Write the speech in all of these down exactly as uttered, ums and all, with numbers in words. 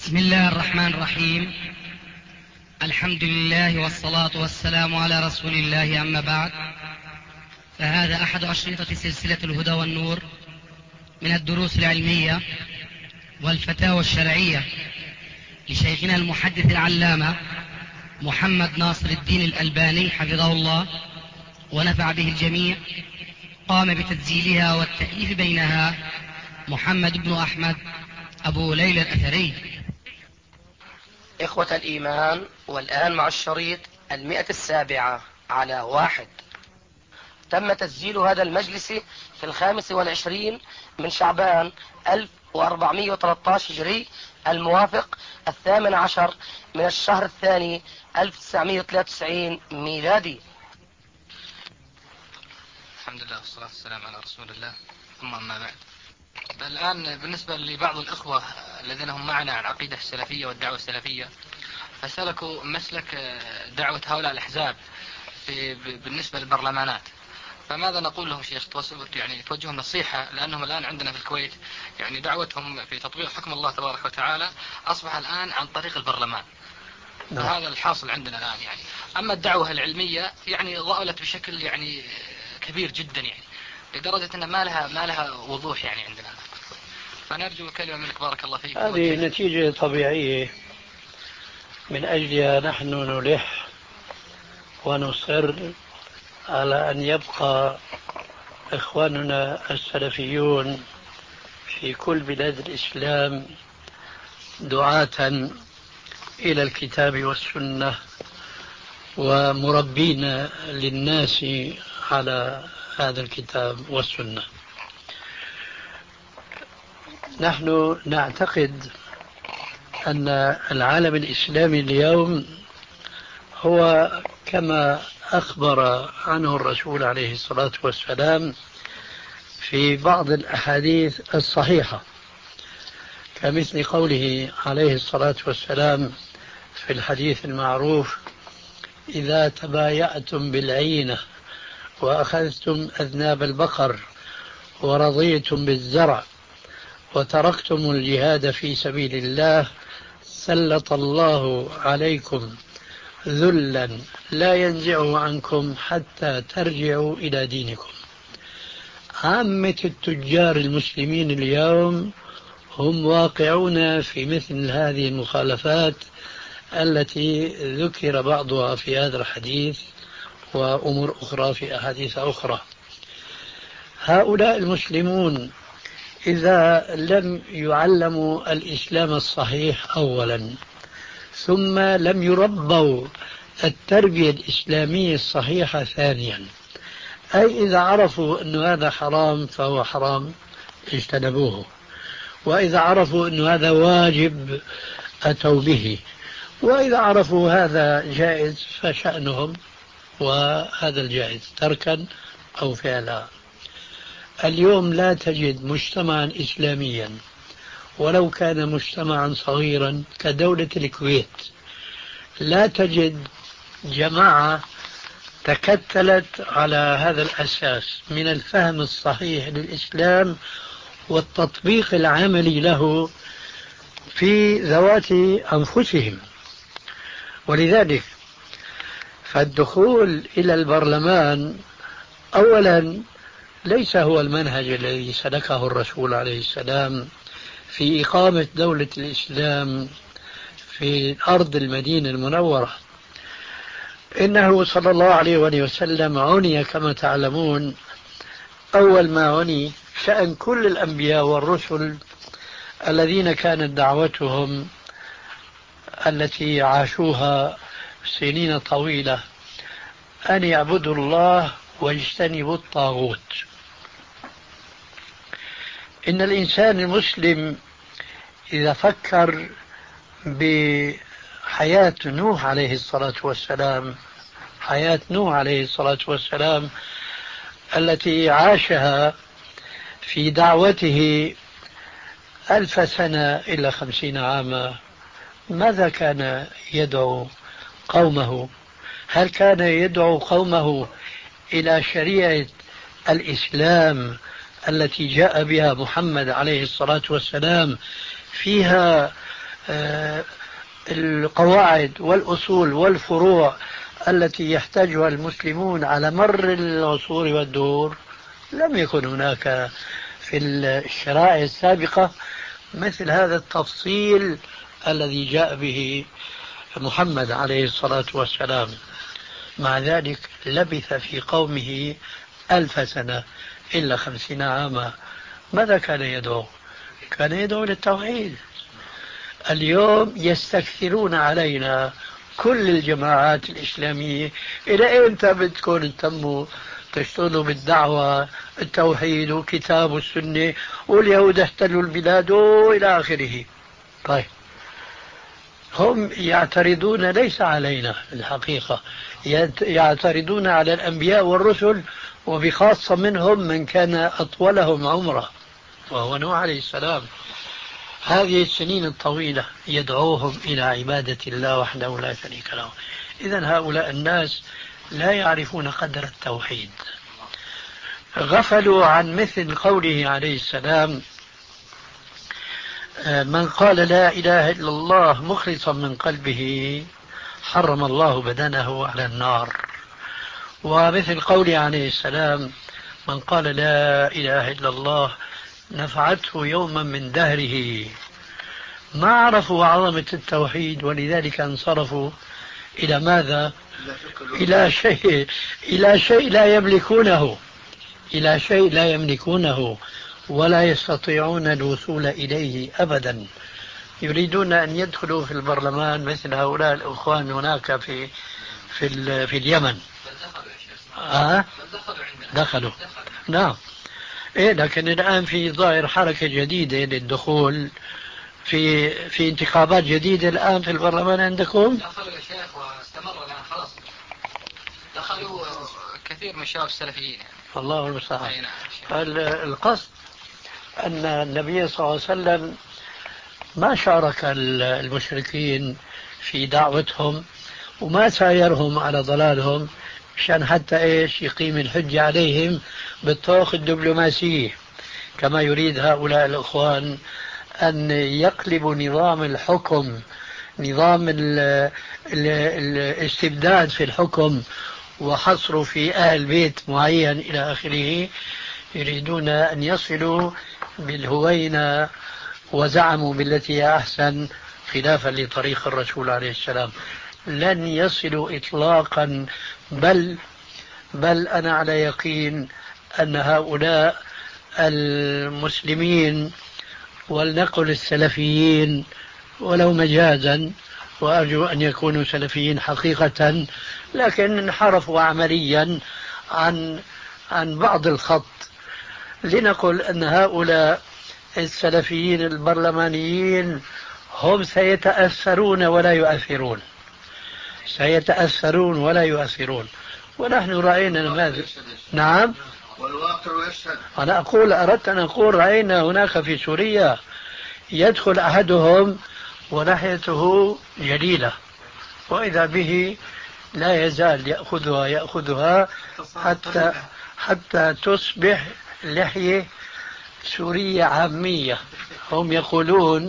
بسم الله الرحمن الرحيم. الحمد لله والصلاة والسلام على رسول الله، أما بعد، فهذا أحد أشرطة سلسلة الهدى والنور من الدروس العلمية والفتاوى الشرعية لشيخنا المحدث العلامة محمد ناصر الدين الألباني حفظه الله ونفع به الجميع. قام بتسجيلها والتأليف بينها محمد بن أحمد أبو ليلى الأثري. إخوة الإيمان، والآن مع الشريط المئة السابعة على واحد. تم تسجيل هذا المجلس في الخامس والعشرين من شعبان ألف وأربعمائة وثلاثة عشر هجري، الموافق الثامن عشر من الشهر الثاني ألف وتسعمائة وثلاثة وتسعين ميلادي. الحمد لله والصلاة والسلام على رسول الله، ثم أما بعد. الآن بالنسبة لبعض الإخوة الذين هم معنا على العقيدة السلفية والدعوة السلفية، فسلكوا مسلك دعوة هؤلاء الأحزاب في بالنسبة للبرلمانات، فماذا نقول لهم شيخ؟ يعني توجههم نصيحة، لأنهم الآن عندنا في الكويت يعني دعوتهم في تطبيق حكم الله تبارك وتعالى أصبح الآن عن طريق البرلمان. فهذا الحاصل عندنا الآن يعني. أما الدعوة العلمية يعني ضألت بشكل يعني كبير جدا، يعني لدرجة أن ما لها ما لها وضوح يعني عندنا. فنرجو كلمة منك بارك الله فيك. هذه نتيجة طبيعية من أجلها نحن نلح ونصر على أن يبقى إخواننا السلفيون في كل بلاد الإسلام دعاة إلى الكتاب والسنة ومربين للناس على هذا الكتاب والسنة. نحن نعتقد أن العالم الإسلامي اليوم هو كما أخبر عنه الرسول عليه الصلاة والسلام في بعض الأحاديث الصحيحة، كمثل قوله عليه الصلاة والسلام في الحديث المعروف: إذا تبايعتم بالعينة وأخذتم أذناب البقر ورضيتم بالزرع وتركتم الجهاد في سبيل الله سلط الله عليكم ذلا لا ينزعه عنكم حتى ترجعوا إلى دينكم. عامة التجار المسلمين اليوم هم واقعون في مثل هذه المخالفات التي ذكر بعضها في هذا الحديث وأمور أخرى في أحاديث أخرى. هؤلاء المسلمون إذا لم يعلموا الإسلام الصحيح أولا، ثم لم يربوا التربية الإسلامية الصحيحة ثانيا، أي إذا عرفوا أن هذا حرام فهو حرام اجتنبوه، وإذا عرفوا أن هذا واجب أتوا به، وإذا عرفوا هذا جائز فشأنهم وهذا الجائز تركا أو فعلا. اليوم لا تجد مجتمعا إسلاميا ولو كان مجتمعا صغيرا كدولة الكويت، لا تجد جماعة تكتلت على هذا الأساس من الفهم الصحيح للإسلام والتطبيق العملي له في ذوات أنفسهم. ولذلك فالدخول إلى البرلمان أولا ليس هو المنهج الذي سلكه الرسول عليه السلام في إقامة دولة الإسلام في أرض المدينة المنورة. إنه صلى الله عليه وسلم عني كما تعلمون أول ما عني شأن كل الأنبياء والرسل الذين كانت دعوتهم التي عاشوها سنين طويلة أن يعبدوا الله واجتنبوا الطاغوت. إن الإنسان المسلم إذا فكر بحياة نوح عليه الصلاة والسلام، حياة نوح عليه الصلاة والسلام التي عاشها في دعوته ألف سنة إلى خمسين عاما، ماذا كان يدعو قومه؟ هل كان يدعو قومه إلى شريعة الإسلام التي جاء بها محمد عليه الصلاة والسلام فيها القواعد والأصول والفروع التي يحتاجها المسلمون على مر العصور والدور، لم يكن هناك في الشرائع السابقة مثل هذا التفصيل الذي جاء به محمد عليه الصلاة والسلام. مع ذلك لبث في قومه ألف سنة إلا خمسين عاما. ماذا كان يدعو؟ كان يدعو للتوحيد. اليوم يستكثرون علينا كل الجماعات الإسلامية، إلى إمتى بدكم تتموا تشتغلوا بالدعوة التوحيد وكتاب والسنة واليهود احتلوا البلاد وإلى آخره؟ طيب، هم يعترضون ليس علينا الحقيقة، يعترضون على الأنبياء والرسل، وبخاصة منهم من كان أطولهم عمره وهو نوح عليه السلام. هذه السنين الطويلة يدعوهم إلى عبادة الله وحده لا شريك له. إذن هؤلاء الناس لا يعرفون قدر التوحيد، غفلوا عن مثل قوله عليه السلام: من قال لا إله إلا الله مخلصا من قلبه حرم الله بدنه على النار. ومثل قوله عليه السلام: من قال لا إله إلا الله نفعته يوما من دهره. ما عرفوا عظمة التوحيد، ولذلك انصرفوا إلى ماذا؟ إلى شيء إلى شيء لا يملكونه إلى شيء لا يملكونه ولا يستطيعون الوصول إليه أبدا. يريدون أن يدخلوا في البرلمان مثل هؤلاء الأخوان هناك في في, في اليمن. آه؟ دخلوا نعم. إيه، لكن الآن في ظاهر حركة جديدة للدخول في في انتخابات جديدة الآن في البرلمان عندكم. دخلوا يا شيخ واستمر الآن خلاص. دخلوا كثير من الشباب السلفيين يعني. الله المستعان. القصد أن النبي صلى الله عليه وسلم ما شارك المشركين في دعوتهم وما سايرهم على ضلالهم مشان حتى إيش يقيم الحجة عليهم بالطرق الدبلوماسية، كما يريد هؤلاء الأخوان أن يقلبوا نظام الحكم، نظام ال ال الاستبداد في الحكم وحصروا في أهل بيت معين إلى آخره. يريدون أن يصلوا بالهوينة وزعموا بالتي هي أحسن خلافا لطريق الرسول عليه السلام. لن يصلوا إطلاقا، بل بل أنا على يقين أن هؤلاء المسلمين ولنقل السلفيين ولو مجازا، وأرجو أن يكونوا سلفيين حقيقة، لكن انحرفوا عمليا عن عن بعض الخط. لنقل أن هؤلاء السلفيين البرلمانيين هم سيتأثرون ولا يؤثرون، سيتأثرون ولا يؤثرون، ونحن رأينا نماذج. نعم، والواقع يشهد. أنا أقول أردت أن أقول رأينا هناك في سوريا يدخل أحدهم وناحيته جليلة، وإذا به لا يزال يأخذها يأخذها حتى حتى تصبح لحية سورية عامية. هم يقولون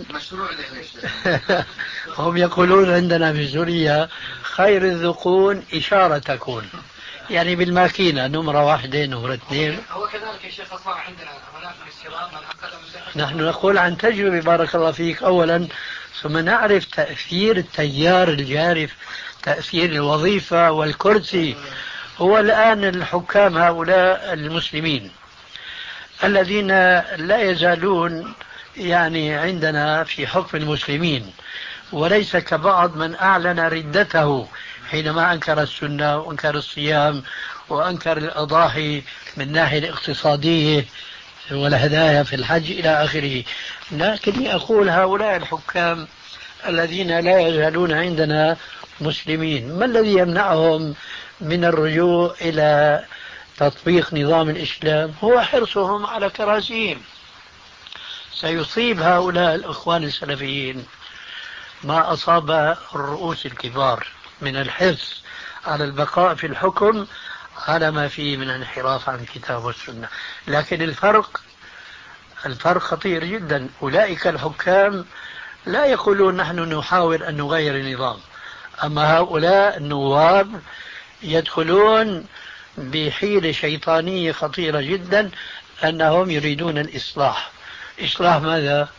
هم يقولون عندنا في سوريا خير الذقون إشارة تكون، يعني بالماكينة نمرة واحدة نمرة اثنين. هو كذلك يا شيخ أصبح عندنا هناك في الشباب من أقل. نحن نقول عن تجربة بارك الله فيك أولا، ثم نعرف تأثير التيار الجارف، تأثير الوظيفة والكرسي. هو الآن الحكام هؤلاء المسلمين الذين لا يزالون يعني عندنا في حكم المسلمين، وليس كبعض من أعلن ردته حينما أنكر السنة وأنكر الصيام وأنكر الأضاحي من الناحية الاقتصادية والهدايا في الحج إلى آخره. لكني أقول هؤلاء الحكام الذين لا يزالون عندنا مسلمين، ما الذي يمنعهم من الرجوع إلى تطبيق نظام الإسلام؟ هو حرصهم على كراسيهم. سيصيب هؤلاء الإخوان السلفيين ما أصاب الرؤوس الكبار من الحرص على البقاء في الحكم على ما فيه من انحراف عن الكتاب والسنة. لكن الفرق الفرق خطير جدا. أولئك الحكام لا يقولون نحن نحاول أن نغير النظام. أما هؤلاء النواب يدخلون بحيلة شيطانية خطيرة جدا، أنهم يريدون الإصلاح. إصلاح ماذا؟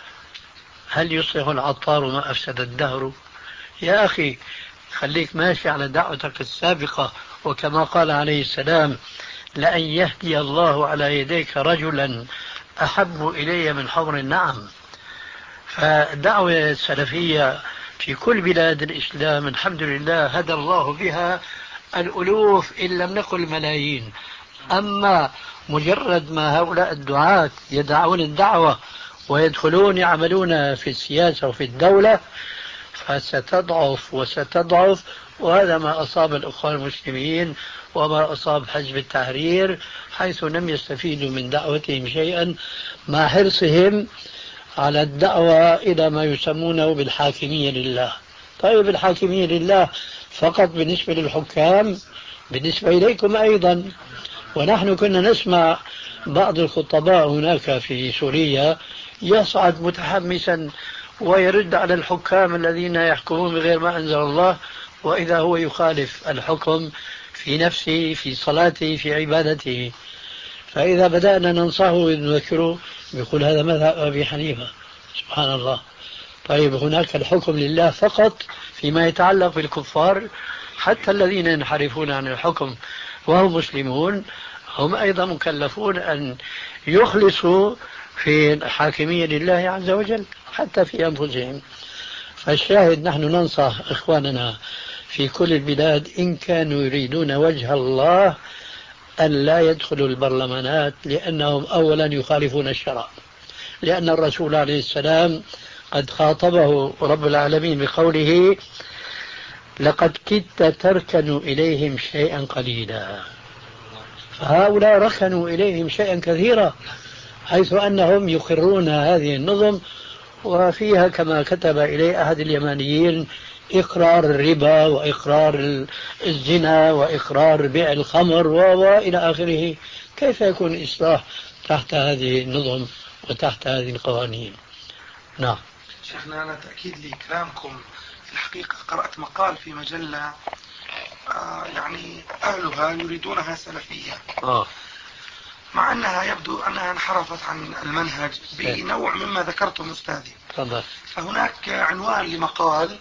هل يصلح العطار ما أفسد الدهر؟ يا أخي خليك ماشي على دعوتك السابقة، وكما قال عليه السلام: لأن يهدي الله على يديك رجلا أحب إلي من حمر النعم. فالدعوة السلفية في كل بلاد الإسلام الحمد لله هدى الله بها الألوف إن لم نقل ملايين. أما مجرد ما هؤلاء الدعاة يدعون الدعوة ويدخلون يعملون في السياسة وفي الدولة فستضعف وستضعف، وهذا ما أصاب الأخوان المسلمين وما أصاب حزب التحرير، حيث لم يستفيدوا من دعوتهم شيئا مع حرصهم على الدعوة إلى ما يسمونه بالحاكمية لله. طيب الحاكمية لله فقط بالنسبة للحكام؟ بالنسبة إليكم أيضا. ونحن كنا نسمع بعض الخطباء هناك في سوريا يصعد متحمسا ويرد على الحكام الذين يحكمون بغير ما أنزل الله، وإذا هو يخالف الحكم في نفسه، في صلاته، في عبادته. فإذا بدأنا ننصحه ونذكره يقول هذا مذهب أبي حنيفة. سبحان الله. طيب هناك الحكم لله فقط فيما يتعلق بالكفار، حتى الذين ينحرفون عن الحكم وهم مسلمون هم أيضا مكلفون أن يخلصوا في الحاكمية لله عز وجل حتى في أنفسهم. فالشاهد نحن ننصح إخواننا في كل البلاد إن كانوا يريدون وجه الله أن لا يدخلوا البرلمانات، لأنهم أولا يخالفون الشرع، لأن الرسول عليه السلام قد خاطبه رب العالمين بقوله: لقد كدت تركن إليهم شيئا قليلا. فهؤلاء ركنوا إليهم شيئا كثيرا، حيث أنهم يقرون هذه النظم، وفيها كما كتب إليه أحد اليمانيين إقرار الربا وإقرار الزنا وإقرار بيع الخمر وإلى آخره. كيف يكون الإصلاح تحت هذه النظم وتحت هذه القوانين؟ نعم. شيخنا أنا تأكيد لكلامكم، في الحقيقة قرأت مقال في مجلة آه يعني أهلها يريدونها سلفية، آه. مع أنها يبدو أنها انحرفت عن المنهج بنوع مما ذكرتم أستاذي. تفضل. فهناك عنوان لمقال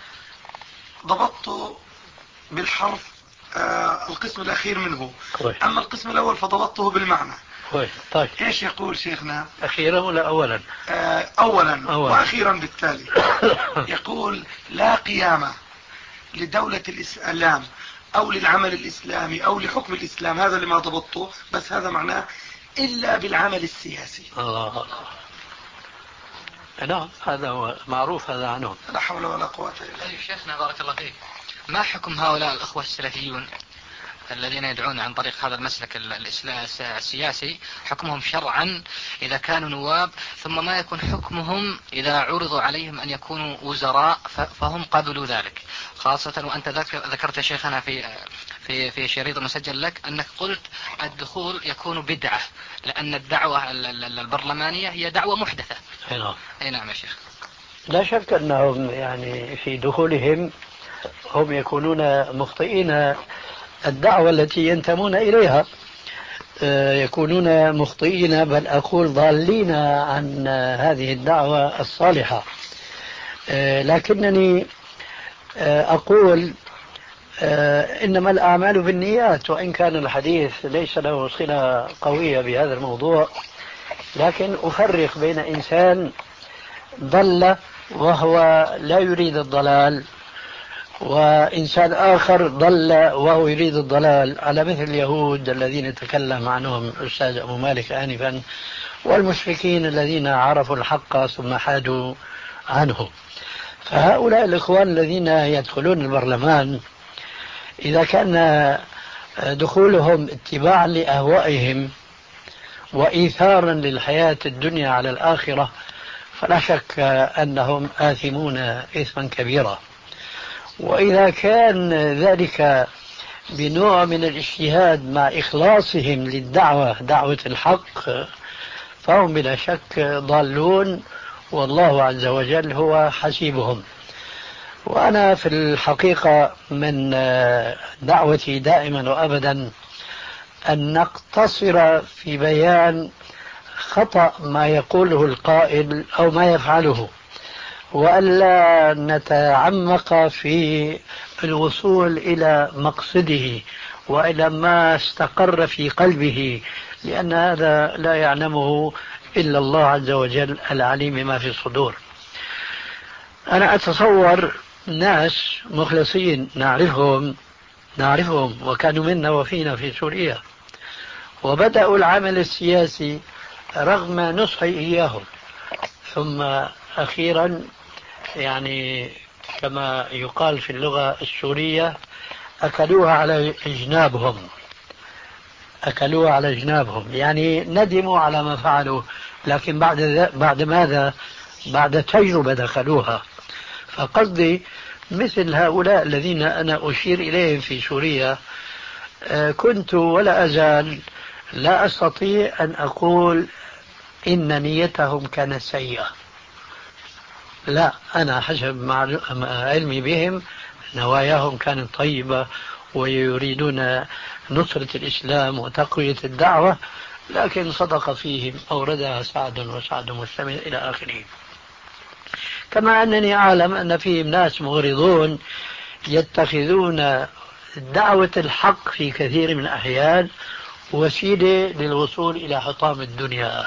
ضبطت بالحرف آه القسم الأخير منه، كوي. أما القسم الأول فضبطته بالمعنى. كوي. طيب إيش يقول شيخنا؟ أخيرا ولا أولا؟ آه أولا, أولا وأخيرا بالتالي. يقول: لا قيامة لدولة الإسلام أو للعمل الإسلامي أو لحكم الإسلام، هذا لما ضبطته، بس هذا معناه إلا بالعمل السياسي. الله. نعم هذا هو معروف هذا عنهم. لا حول ولا قوة إلا بالله. طيب شيخنا بارك الله فيك، ما حكم هؤلاء الأخوة السلفيون الذين يدعون عن طريق هذا المسلك السياسي؟ حكمهم شرعا إذا كانوا نواب، ثم ما يكون حكمهم إذا عرضوا عليهم أن يكونوا وزراء فهم قبلوا ذلك، خاصة وأنت ذكرت شيخنا في في في شريط مسجل لك أنك قلت الدخول يكون بدعة، لأن الدعوة البرلمانية هي دعوة محدثة. نعم. أي نعم يا شيخ. لا شك أنهم يعني في دخولهم هم يكونون مخطئين الدعوة التي ينتمون إليها، يكونون مخطئين، بل أقول ضالين عن هذه الدعوة الصالحة. لكنني أقول إنما الأعمال بالنيات، وإن كان الحديث ليس له صلة قوية بهذا الموضوع، لكن أفرق بين إنسان ضل وهو لا يريد الضلال، وإنسان آخر ضل وهو يريد الضلال، على مثل اليهود الذين تكلم عنهم الأستاذ أبو مالك آنفا، والمشركين الذين عرفوا الحق ثم حادوا عنه. فهؤلاء الإخوان الذين يدخلون البرلمان إذا كان دخولهم اتباعا لأهوائهم وإيثارا للحياة الدنيا على الآخرة فلا شك أنهم آثمون إثما كبيرا. وإذا كان ذلك بنوع من الاجتهاد مع إخلاصهم للدعوة، دعوة الحق، فهم بلا شك ضالون والله عز وجل هو حسيبهم. وأنا في الحقيقة من دعوتي دائما وأبدا أن نقتصر في بيان خطأ ما يقوله القائل أو ما يفعله، وألا نتعمق في الوصول إلى مقصده وإلى ما استقر في قلبه، لأن هذا لا يعلمه إلا الله عز وجل العليم بما في الصدور. أنا أتصور ناس مخلصين نعرفهم نعرفهم وكانوا منا وفينا في سوريا، وبدأوا العمل السياسي رغم نصحي إياهم، ثم أخيرا يعني كما يقال في اللغة السورية أكلوها على جنابهم أكلوها على جنابهم يعني ندموا على ما فعلوا، لكن بعد بعد ماذا؟ بعد تجربة دخلوها. فقصدي مثل هؤلاء الذين أنا أشير إليهم في سوريا، كنت ولا أزال لا أستطيع أن أقول إن نيتهم كانت سيئة، لا، أنا حسب علمي بهم نواياهم كانت طيبة ويريدون نصرة الإسلام وتقوية الدعوة، لكن صدق فيهم أوردها سعد وسعد مستمر إلى آخره. كما أنني أعلم أن فيهم ناس مغرضون يتخذون دعوة الحق في كثير من الأحيان وسيلة للوصول إلى حطام الدنيا.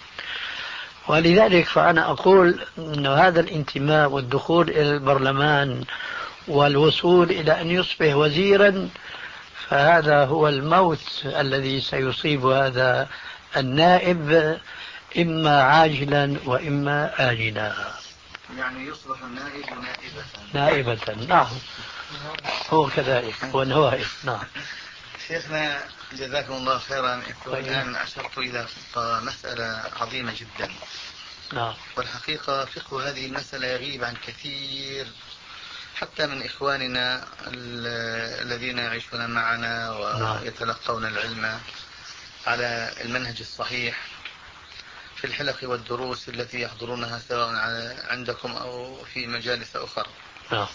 ولذلك فأنا أقول أن هذا الانتماء والدخول إلى البرلمان والوصول إلى أن يصبح وزيرا، فهذا هو الموت الذي سيصيب هذا النائب إما عاجلا وإما آجلا. يعني يصبح النائب نائبة نائبة، نعم، هو كذلك هو النوائب. نعم شيخنا جزاكم الله خيرا. الآن أشرت إلى مسألة عظيمة جدا. نعم. والحقيقة فقه هذه المسألة يغيب عن كثير حتى من إخواننا الذين يعيشون معنا ويتلقون العلم على المنهج الصحيح في الحلق والدروس التي يحضرونها سواء عندكم أو في مجالس أخرى. نعم.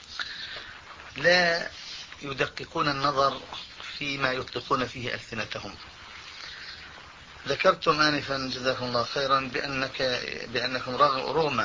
لا يدققون النظر فيما يطلقون فيه ألسنتهم. ذكرتم آنفا جزاكم الله خيرا بأنك بأنكم رغم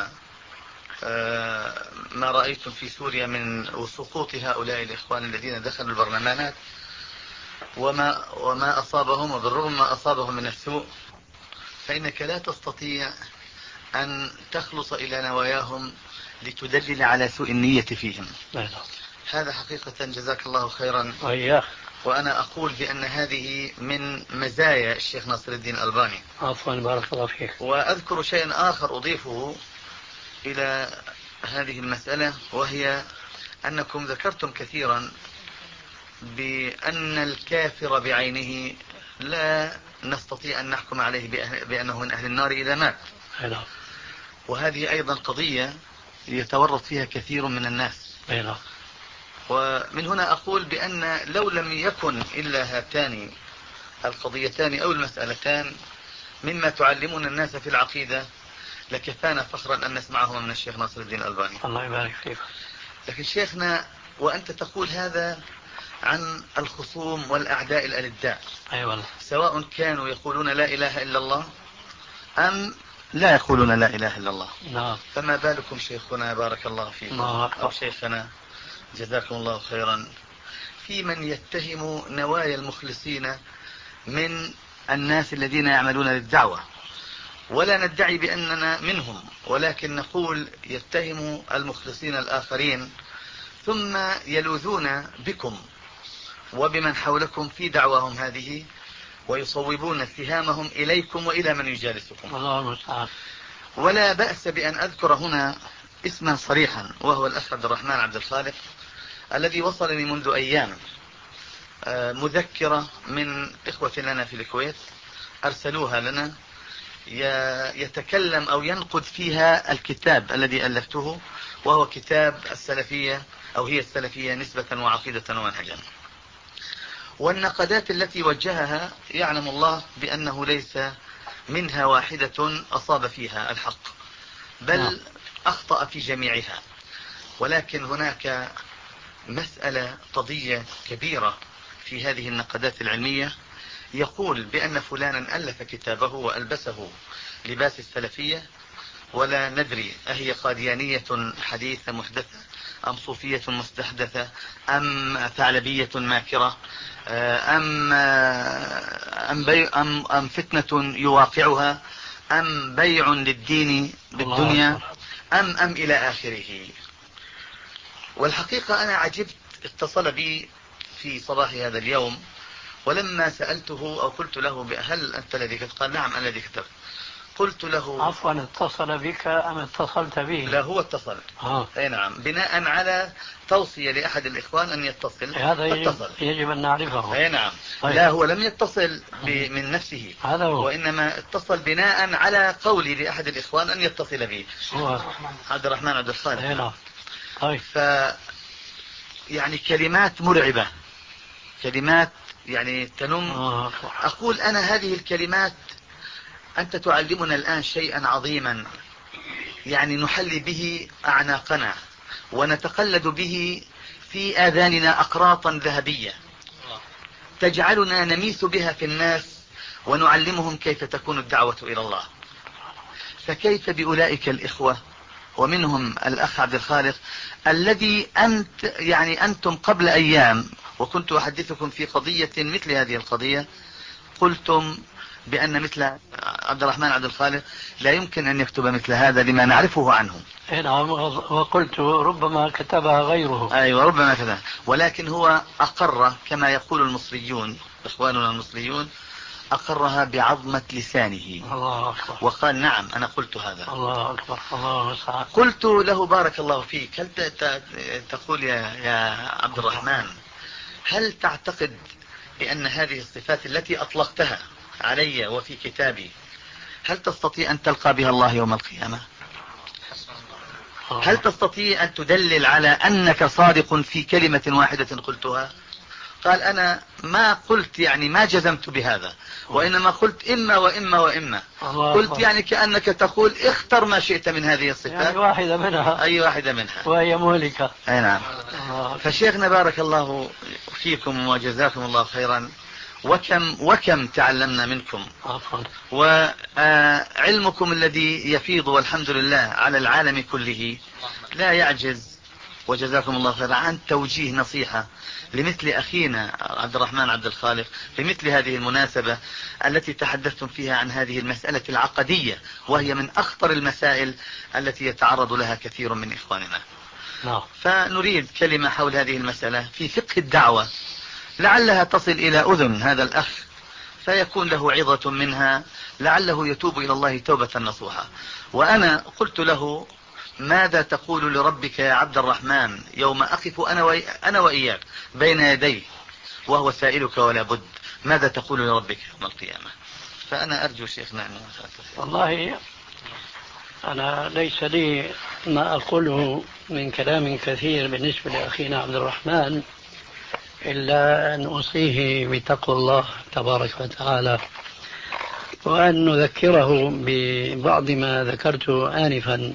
ما رأيتم في سوريا من سقوط هؤلاء الإخوان الذين دخلوا البرلمانات وما وما أصابهم، وبالرغم ما أصابهم من السوء، فإنك لا تستطيع أن تخلص إلى نواياهم لتدلل على سوء النية فيهم. هذا حقيقة جزاك الله خيرا. أيوه. وأنا أقول بأن هذه من مزايا الشيخ ناصر الدين الألباني. عفوا بارك الله فيك. وأذكر شيئا آخر أضيفه إلى هذه المسألة، وهي أنكم ذكرتم كثيرا بأن الكافر بعينه لا نستطيع أن نحكم عليه بأنه من أهل النار إذا مات. وهذه أيضا قضية يتورط فيها كثير من الناس. ومن هنا أقول بأن لو لم يكن إلا هاتان القضيتان أو المسألتان مما تعلمون الناس في العقيدة لكفانا فخرا أن نسمعهما من الشيخ ناصر الدين الألباني. الله يبارك فيك. لكن شيخنا وأنت تقول هذا عن الخصوم والأعداء الألداء. أي والله. سواء كانوا يقولون لا إله إلا الله أم لا يقولون لا إله إلا الله. نعم. فما بالكم شيخنا بارك الله فيكم أو شيخنا جزاكم الله خيرا في من يتهم نوايا المخلصين من الناس الذين يعملون للدعوة، ولا ندعي بأننا منهم، ولكن نقول يتهم المخلصين الآخرين ثم يلوذون بكم وبمن حولكم في دعواهم هذه ويصوبون اتهامهم إليكم وإلى من يجالسكم. الله المستعان. ولا بأس بأن أذكر هنا اسما صريحا، وهو الأخ عبد الرحمن عبد الخالق الذي وصلني منذ أيام مذكرة من إخوة لنا في الكويت أرسلوها لنا يتكلم أو ينقد فيها الكتاب الذي ألفته، وهو كتاب السلفية أو هي السلفية نسبة وعقيدة ومنهجا. والنقدات التي وجهها يعلم الله بأنه ليس منها واحدة أصاب فيها الحق، بل أخطأ في جميعها. ولكن هناك مسألة قضية كبيرة في هذه النقدات العلمية، يقول بأن فلانا ألف كتابه وألبسه لباس السلفية، ولا ندري أهي قاديانية حديثة محدثة أم صوفية مستحدثة أم ثعلبية ماكرة أم, أم, بي أم, أم فتنة يواقعها أم بيع للدين بالدنيا أم أم إلى آخره. والحقيقة أنا عجبت، اتصل بي في صباح هذا اليوم، ولما سألته أو قلت له هل أنت الذي كتبت؟ قال نعم أنا الذي كتبت. قلت له عفوا، اتصل بك أم اتصلت به؟ لا، هو اتصل. آه. اي نعم، بناء على توصية لأحد الإخوان أن يتصل. هذا يجب, اتصل. يجب أن نعرفه. اي نعم. طيب. لا، هو لم يتصل من نفسه، هذا هو. وإنما اتصل بناء على قولي لأحد الإخوان أن يتصل به. هو عبد الرحمن عبد الخالق. اي نعم. طيب. ف يعني كلمات مرعبة، كلمات يعني تنم. آه. أقول أنا هذه الكلمات أنت تعلمنا الآن شيئا عظيما، يعني نحلي به أعناقنا ونتقلد به في آذاننا أقراطا ذهبية تجعلنا نميث بها في الناس ونعلمهم كيف تكون الدعوة إلى الله. فكيف بأولئك الإخوة، ومنهم الأخ عبد الخالق الذي أنت يعني أنتم قبل أيام وكنت أحدثكم في قضية مثل هذه القضية قلتم بأن مثل عبد الرحمن عبد الخالق لا يمكن أن يكتب مثل هذا لما نعرفه عنه. نعم، وقلت ربما كتبها غيره. أيوة، ربما كذا، ولكن هو أقر كما يقول المصريون إخواننا المصريون، أقرها بعظمة لسانه. الله أكبر. وقال نعم أنا قلت هذا. الله أكبر. الله أكبر. قلت له بارك الله فيك، هل تقول يا, يا عبد الرحمن، هل تعتقد بأن هذه الصفات التي أطلقتها علي وفي كتابي هل تستطيع أن تلقى بها الله يوم القيامة؟ هل تستطيع أن تدلل على أنك صادق في كلمة واحدة قلتها؟ قال أنا ما قلت يعني ما جزمت بهذا، وإنما قلت إما وإما وإما. قلت يعني كأنك تقول اختر ما شئت من هذه الصفات، يعني واحدة منها، أي واحدة منها وهي مهلكة. أي نعم. فشيخنا بارك الله فيكم وجزاكم الله خيرا، وكم وكم تعلمنا منكم، وعلمكم الذي يفيض والحمد لله على العالم كله لا يعجز، وجزاكم الله خيرا، عن توجيه نصيحة لمثل أخينا عبد الرحمن عبد الخالق في مثل هذه المناسبة التي تحدثتم فيها عن هذه المسألة العقدية، وهي من أخطر المسائل التي يتعرض لها كثير من إخواننا. فنريد كلمة حول هذه المسألة في فقه الدعوة، لعلها تصل إلى أذن هذا الأخ فيكون له عظة منها، لعله يتوب إلى الله توبة نصوحة. وأنا قلت له ماذا تقول لربك يا عبد الرحمن يوم أقف أنا, وإي... أنا وإياك بين يديه وهو سائلك ولا بد، ماذا تقول لربك يوم القيامة؟ فأنا أرجو شيخنا أن والله أنا ليس لي ما أقوله من كلام كثير بالنسبة لأخينا عبد الرحمن، إلا أن أوصيه بتقوى الله تبارك وتعالى، وأن نذكره ببعض ما ذكرته آنفا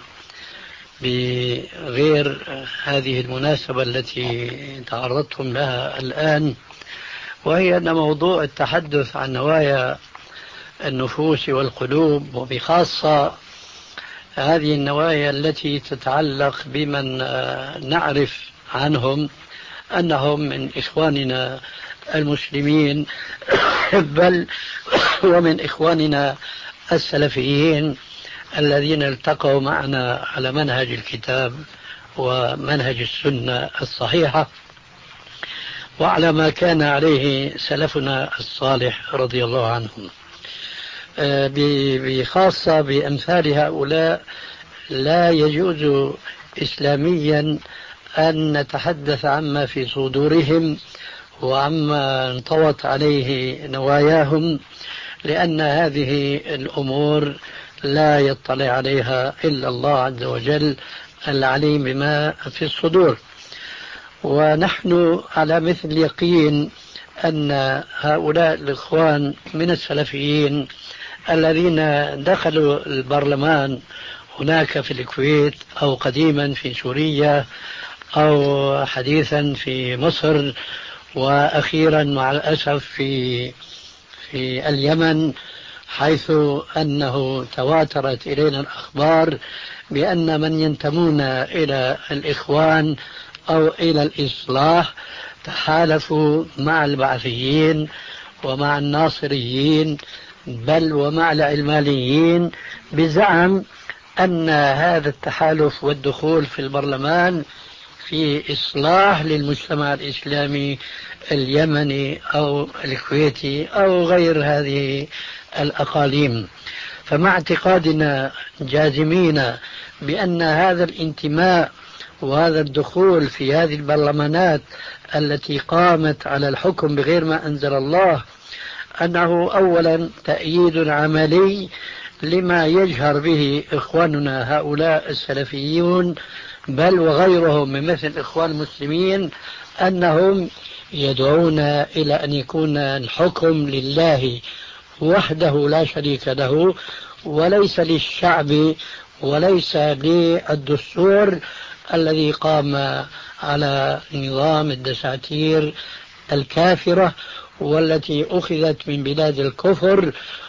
بغير هذه المناسبة التي تعرضتم لها الآن، وهي أن موضوع التحدث عن نوايا النفوس والقلوب، وبخاصة هذه النوايا التي تتعلق بمن نعرف عنهم أنهم من إخواننا المسلمين بل ومن إخواننا السلفيين الذين التقوا معنا على منهج الكتاب ومنهج السنة الصحيحة، وعلى ما كان عليه سلفنا الصالح رضي الله عنهم. بخاصة بأمثال هؤلاء لا يجوز إسلاميا أن نتحدث عما في صدورهم وعما انطوت عليه نواياهم، لأن هذه الأمور لا يطلع عليها إلا الله عز وجل العليم بما في الصدور. ونحن على مثل يقين أن هؤلاء الإخوان من السلفيين الذين دخلوا البرلمان هناك في الكويت أو قديما في سوريا أو حديثا في مصر، وأخيرا مع الأسف في في اليمن، حيث أنه تواترت إلينا الأخبار بأن من ينتمون إلى الإخوان أو إلى الإصلاح تحالفوا مع البعثيين ومع الناصريين بل ومع العلمانيين بزعم أن هذا التحالف والدخول في البرلمان في إصلاح للمجتمع الإسلامي اليمني أو الكويتي أو غير هذه الأقاليم. فمع اعتقادنا جازمين بأن هذا الانتماء وهذا الدخول في هذه البرلمانات التي قامت على الحكم بغير ما أنزل الله أنه أولا تأييد عملي لما يجهر به إخواننا هؤلاء السلفيون بل وغيرهم من مثل إخوان المسلمين، أنهم يدعون إلى أن يكون الحكم لله وحده لا شريك له، وليس للشعب وليس للدستور الذي قام على نظام الدساتير الكافرة والتي أخذت من بلاد الكفر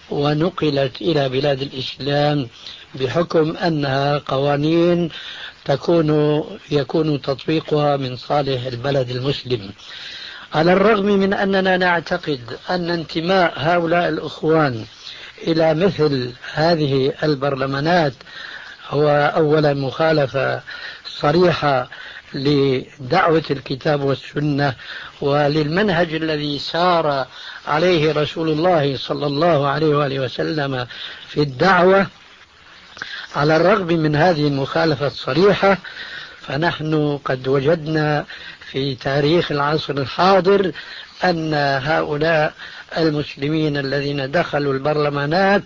ونقلت إلى بلاد الإسلام بحكم أنها قوانين تكون يكون تطبيقها من صالح البلد المسلم. على الرغم من أننا نعتقد أن انتماء هؤلاء الأخوان إلى مثل هذه البرلمانات هو أولا مخالفة صريحة لدعوة الكتاب والسنة وللمنهج الذي سار عليه رسول الله صلى الله عليه وآله وسلم في الدعوة. على الرغم من هذه المخالفة الصريحة فنحن قد وجدنا في تاريخ العصر الحاضر أن هؤلاء المسلمين الذين دخلوا البرلمانات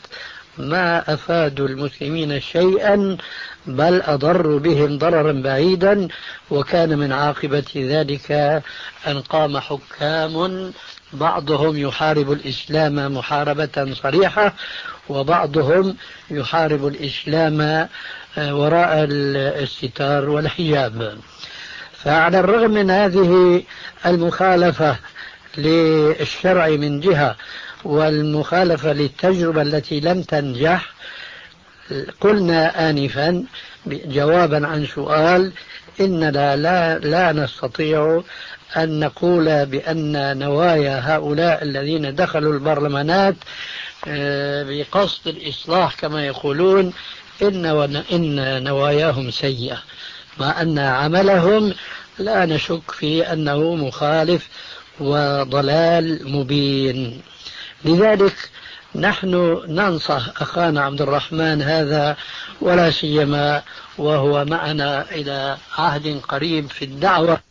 ما أفادوا المسلمين شيئا بل أضروا بهم ضررا بعيدا، وكان من عاقبة ذلك أن قام حكام بعضهم يحارب الإسلام محاربة صريحة وبعضهم يحارب الإسلام وراء الستار والحجاب. فعلى الرغم من هذه المخالفة للشرع من جهة والمخالفة للتجربة التي لم تنجح، قلنا آنفا جوابا عن سؤال إننا لا, لا نستطيع أن نقول بأن نوايا هؤلاء الذين دخلوا البرلمانات بقصد الإصلاح كما يقولون إن, إن نواياهم سيئة، مع أن عملهم لا نشك في أنه مخالف وضلال مبين. لذلك نحن ننصح أخانا عبد الرحمن هذا ولا سيما وهو معنا إلى عهد قريب في الدعوة.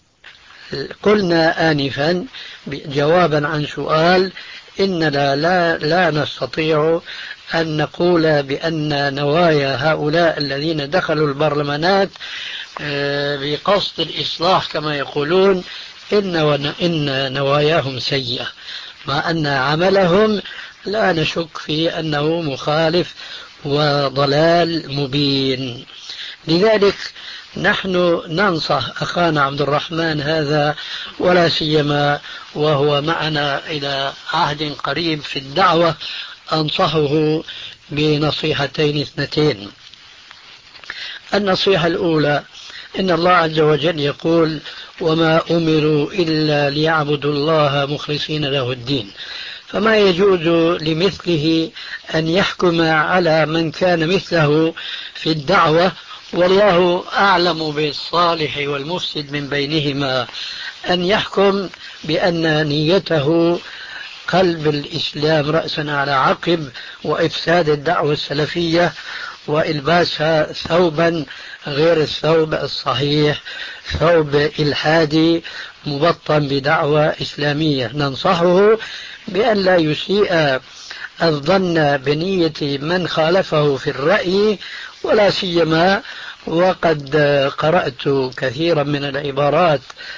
قلنا آنفا جوابا عن سؤال إننا لا, لا نستطيع أن نقول بأن نوايا هؤلاء الذين دخلوا البرلمانات بقصد الإصلاح كما يقولون إن, إن نواياهم سيئة، مع أن عملهم لا نشك في أنه مخالف وضلال مبين. لذلك نحن ننصح أخانا عبد الرحمن هذا ولا سيما وهو معنا إلى عهد قريب في الدعوة أنصحه بنصيحتين اثنتين. النصيحة الأولى إن الله عز وجل يقول وما أمروا إلا ليعبدوا الله مخلصين له الدين، فما يجوز لمثله أن يحكم على من كان مثله في الدعوة والله أعلم بالصالح والمفسد من بينهما، أن يحكم بأن نيته قلب الإسلام رأسا على عقب وإفساد الدعوة السلفية وإلباسها ثوبا غير الثوب الصحيح، ثوب إلحادي مبطن بدعوة إسلامية. ننصحه بأن لا يسيء الظن بنية من خالفه في الرأي ولا سيما وقد قرأت كثيرا من العبارات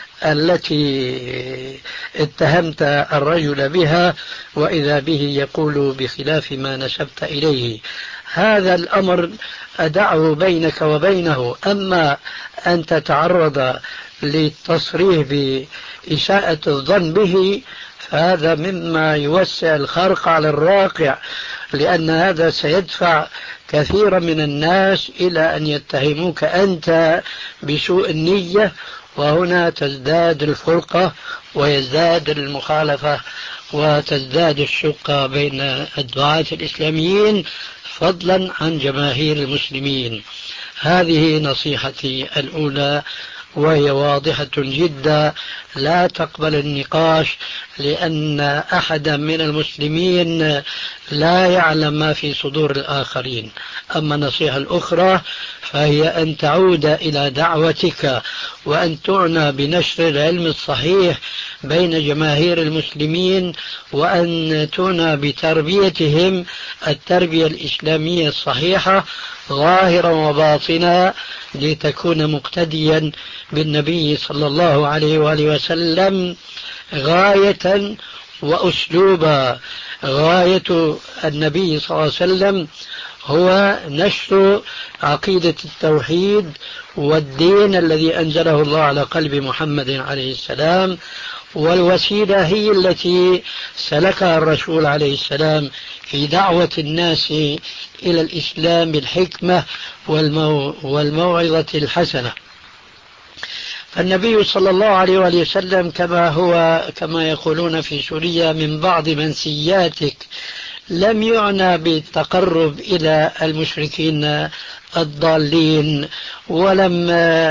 التي اتهمت الرجل بها، وإذا به يقول بخلاف ما نسبت إليه. هذا الأمر أدعه بينك وبينه، أما أن تتعرض للتصريح بإساءة الظن به فهذا مما يوسع الخرق على الراقع، لأن هذا سيدفع كثيرا من الناس إلى أن يتهموك أنت بسوء النية، وهنا تزداد الفرقة ويزداد المخالفة وتزداد الشقة بين الدعاة الإسلاميين فضلا عن جماهير المسلمين. هذه نصيحتي الأولى، وهي واضحة جدا لا تقبل النقاش، لأن أحدا من المسلمين لا يعلم ما في صدور الآخرين. أما النصيحة الأخرى فهي أن تعود إلى دعوتك، وأن تعنى بنشر العلم الصحيح بين جماهير المسلمين، وأن تعنى بتربيتهم التربية الإسلامية الصحيحة ظاهرا وباطنا، لتكون مقتديا بالنبي صلى الله عليه وآله وسلم غاية وأسلوبا. غاية النبي صلى الله عليه وسلم هو نشر عقيدة التوحيد والدين الذي أنزله الله على قلب محمد عليه السلام، والوسيلة هي التي سلكها الرسول عليه السلام في دعوة الناس إلى الإسلام بالحكمة والمو والموعظة الحسنة. فالنبي صلى الله عليه وآله وسلم كما هو كما يقولون في سوريا من بعض منسياتك لم يعنى بالتقرب إلى المشركين الضالين، ولم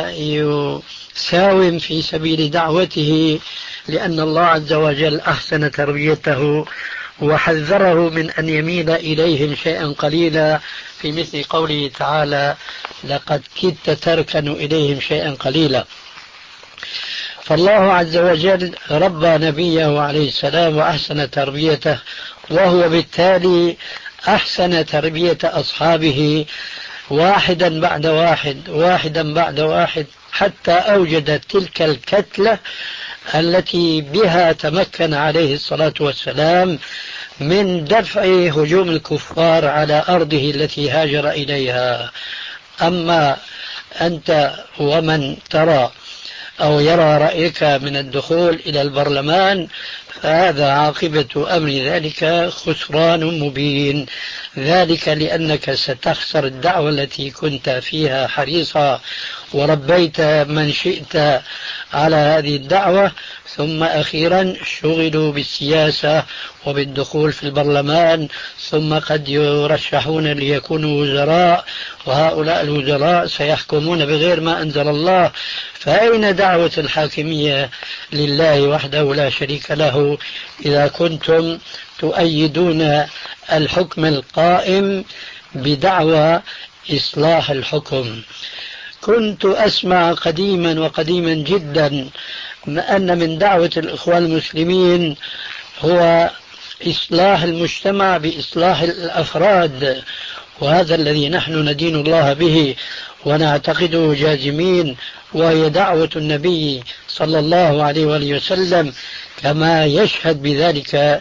يساوم في سبيل دعوته، لأن الله عز وجل أحسن تربيته وحذره من أن يميل إليهم شيئا قليلا، في مثل قوله تعالى لقد كدت تركن إليهم شيئا قليلا. فالله عز وجل ربى نبيه عليه السلام وأحسن تربيته، وهو بالتالي أحسن تربية أصحابه واحدا بعد واحد واحدا بعد واحد، حتى أوجد تلك الكتلة التي بها تمكن عليه الصلاة والسلام من دفع هجوم الكفار على أرضه التي هاجر إليها. أما أنت ومن ترى أو يرى رأيك من الدخول إلى البرلمان فهذا عاقبة أمر ذلك خسران مبين، ذلك لأنك ستخسر الدعوة التي كنت فيها حريصا وربيت من شئت على هذه الدعوة، ثم أخيرا شغلوا بالسياسة وبالدخول في البرلمان، ثم قد يرشحون ليكونوا وزراء، وهؤلاء الوزراء سيحكمون بغير ما أنزل الله. فأين دعوة الحاكمية لله وحده لا شريك له إذا كنتم تؤيدون الحكم القائم بدعوى إصلاح الحكم؟ كنت أسمع قديما وقديما جدا أن من دعوة الإخوان المسلمين هو إصلاح المجتمع بإصلاح الأفراد، وهذا الذي نحن ندين الله به ونعتقده جازمين، وهي دعوة النبي صلى الله عليه وآله وسلم كما يشهد بذلك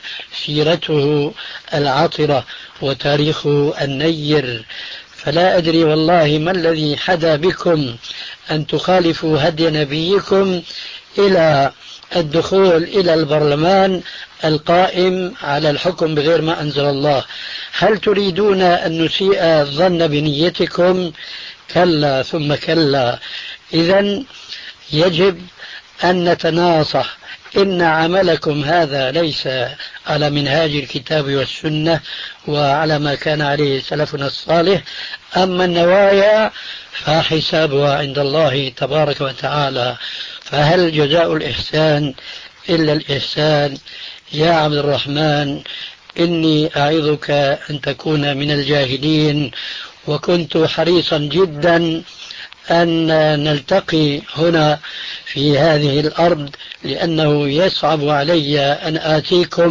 سيرته العطرة وتاريخه النير. فلا أدري والله ما الذي حدا بكم أن تخالفوا هدي نبيكم إلى الدخول إلى البرلمان القائم على الحكم بغير ما أنزل الله. هل تريدون أن نسيء الظن بنيتكم؟ كلا ثم كلا. إذن يجب أن نتناصح، إن عملكم هذا ليس على منهاج الكتاب والسنة وعلى ما كان عليه سلفنا الصالح، أما النوايا فحسابها عند الله تبارك وتعالى. فهل جزاء الإحسان إلا الإحسان؟ يا عبد الرحمن إني أعظك أن تكون من الجاهلين، وكنت حريصا جدا أن نلتقي هنا في هذه الأرض، لأنه يصعب علي أن آتيكم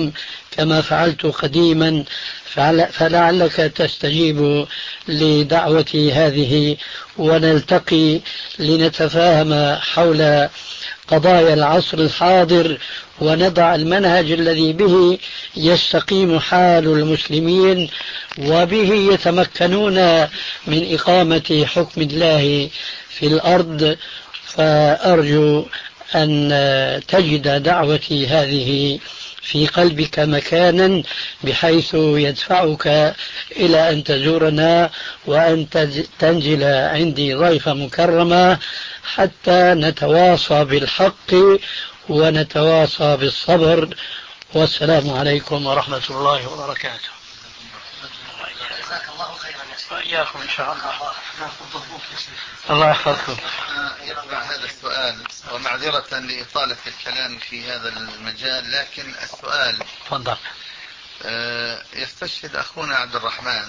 كما فعلت قديما، فلعلك تستجيب لدعوتي هذه ونلتقي لنتفاهم حول قضايا العصر الحاضر ونضع المنهج الذي به يستقيم حال المسلمين وبه يتمكنون من إقامة حكم الله في الأرض. فأرجو أن تجد دعوتي هذه في قلبك مكانا بحيث يدفعك إلى أن تزورنا وأن تنزل عندي ضيفة مكرمة حتى نتواصى بالحق ونتواصى بالصبر. والسلام عليكم ورحمة الله وبركاته. جزاك الله خيرا يا شيخ. وإياكم إن شاء الله. الله يحفظكم. يتبع هذا السؤال ومعذرة لإطالة الكلام في هذا المجال، لكن السؤال تفضل. يستشهد أخونا عبد الرحمن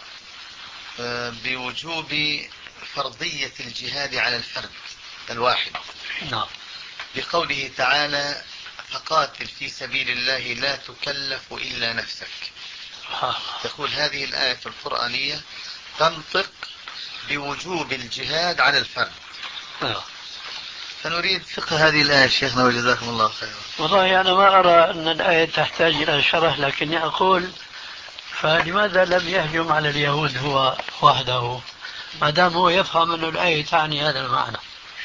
بوجوب فرضية الجهاد على الفرد الواحد. نعم. بقوله تعالى: فقاتل في سبيل الله لا تكلف إلا نفسك. يقول هذه الآية القرآنية تنطق بوجوب الجهاد على الفرد. نعم. فنريد فقه هذه الآية شيخنا وجزاكم الله خيرا. والله أنا ما أرى أن الآية تحتاج إلى شرح، لكني أقول فلماذا لم يهجم على اليهود هو وحده ما دام هو يفهم أن الآية تعني هذا المعنى؟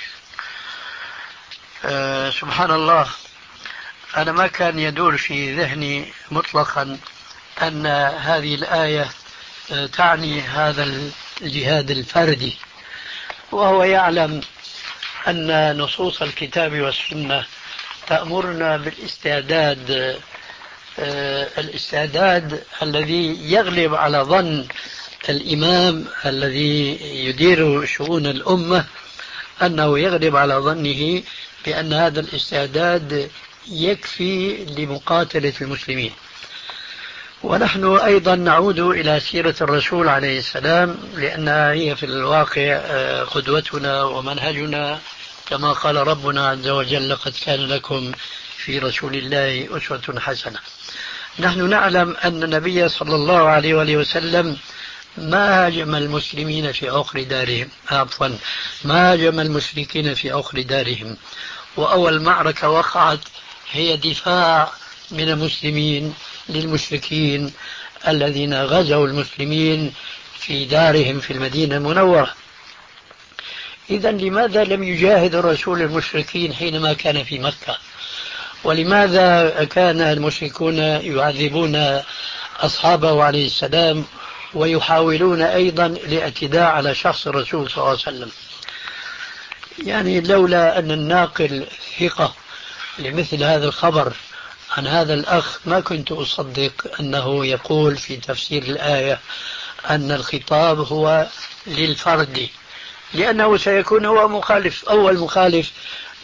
أه سبحان الله، أنا ما كان يدور في ذهني مطلقا أن هذه الآية تعني هذا الجهاد الفردي، وهو يعلم أن نصوص الكتاب والسنة تأمرنا بالاستعداد، الاستعداد الذي يغلب على ظن الإمام الذي يدير شؤون الأمة، أنه يغلب على ظنه بأن هذا الاستعداد يكفي لمقاتلة المسلمين. ونحن أيضا نعود إلى سيرة الرسول عليه السلام، لأنها هي في الواقع قدوتنا ومنهجنا، كما قال ربنا عز وجل: لقد كان لكم في رسول الله أسوة حسنة. نحن نعلم أن النبي صلى الله عليه وآله وسلم ما هاجم المسلمين في عقر دارهم، عفوا ما هاجم المشركين في عقر دارهم، وأول معركة وقعت هي دفاع من المسلمين للمشركين الذين غزوا المسلمين في دارهم في المدينة المنورة. إذن لماذا لم يجاهد الرسول المشركين حينما كان في مكة؟ ولماذا كان المشركون يعذبون أصحابه عليه السلام ويحاولون أيضا الاعتداء على شخص الرسول صلى الله عليه وسلم؟ يعني لولا أن الناقل ثقة لمثل هذا الخبر عن هذا الأخ ما كنت أصدق أنه يقول في تفسير الآية أن الخطاب هو للفرد، لأنه سيكون هو مخالف، أول مخالف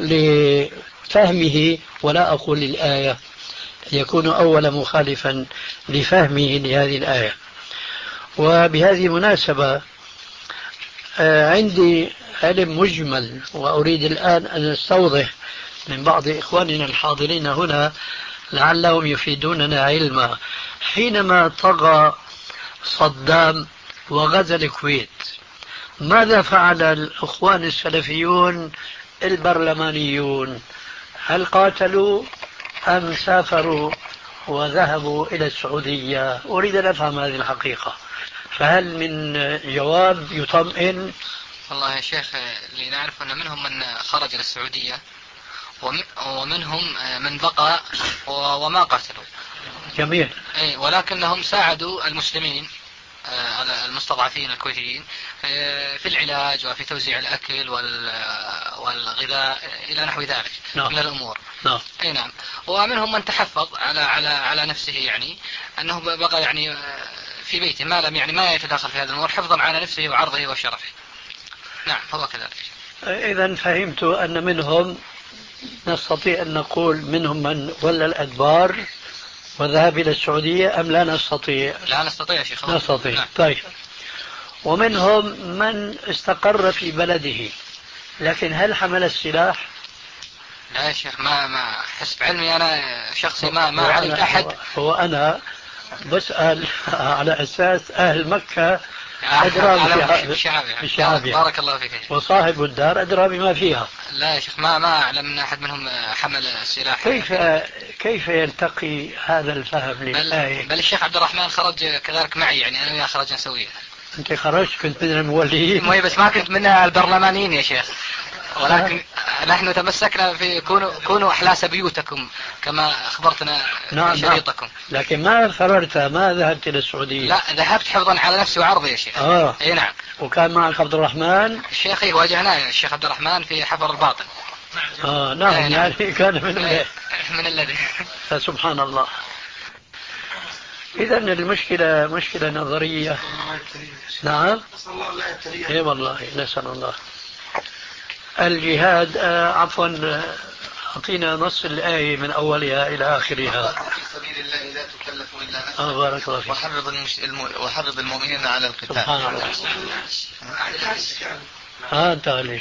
لفهمه، ولا أقول للآية، يكون أول مخالفا لفهمه لهذه الآية. وبهذه المناسبة عندي علم مجمل، وأريد الآن أن أستوضح من بعض إخواننا الحاضرين هنا لعلهم يفيدوننا علما. حينما طغى صدام وغزا الكويت، ماذا فعل الإخوان السلفيون البرلمانيون؟ هل قاتلوا أم سافروا وذهبوا إلى السعودية؟ أريد أن أفهم هذه الحقيقة، فهل من جواب يطمئن؟ والله يا شيخ اللي نعرف أن منهم من خرج إلى السعودية ومنهم من بقى وما قاتلوا. جميل. ولكنهم ساعدوا المسلمين المستضعفين الكويتيين في العلاج وفي توزيع الأكل والغذاء إلى نحو ذلك نعم. من الأمور. نعم. أي نعم. ومنهم من تحفظ على على على نفسه، يعني أنه بقى يعني في بيته، ما لم يعني ما يتداخل في هذا الأمور حفظا على نفسه وعرضه وشرفه. نعم هو كذلك. إذا فهمت أن منهم نستطيع أن نقول منهم من ولى الأدبار وذهب إلى السعودية، أم لا نستطيع؟ لا نستطيع شيخ. نستطيع. نعم. طيب. ومنهم من استقر في بلده، لكن هل حمل السلاح؟ لا يا شيخ، ما ما حسب علمي أنا شخصي ما ما هو علمت أنا أحد. هو, هو أنا بسأل على أساس أهل مكة أدرى بشعابها. بشعابها، بارك الله فيك. وصاحب الدار أدرى بما فيها. لا يا شيخ، ما ما أعلم أن أحد منهم حمل السلاح. كيف كيف يلتقي هذا الفهم للآية؟ بل, بل الشيخ عبد الرحمن خرج كذلك معي، يعني أنا وياه خرجنا سويا. أنت خرجت كنت من المولين؟ مو بس ما كنت من البرلمانيين يا شيخ، ولكن نحن تمسكنا في كونوا كونوا أحلاس بيوتكم كما أخبرتنا نعم في شريطكم. نعم. لكن ما فررت، ما ذهبت إلى السعودية؟ لا، ذهبت حفظا على نفسي وعرضي يا شيخ. آه. اي نعم. وكان معك عبد الرحمن؟ الشيخ واجهناه الشيخ عبد الرحمن في حفر الباطن. آه نعم. نعم. يعني كان من أي من الذي سبحان الله. إذا المشكلة مشكلة نظرية. نعم. اي والله نسأل الله. الجهاد آه عفوا أعطينا نص الآية من أولها إلى آخرها. في سبيل الله لا تكلف إلا نفسك. آه بارك الله فيك. وحرض المش... الم... وحرض المؤمنين على القتال. سبحان الله. ها أنت ليش؟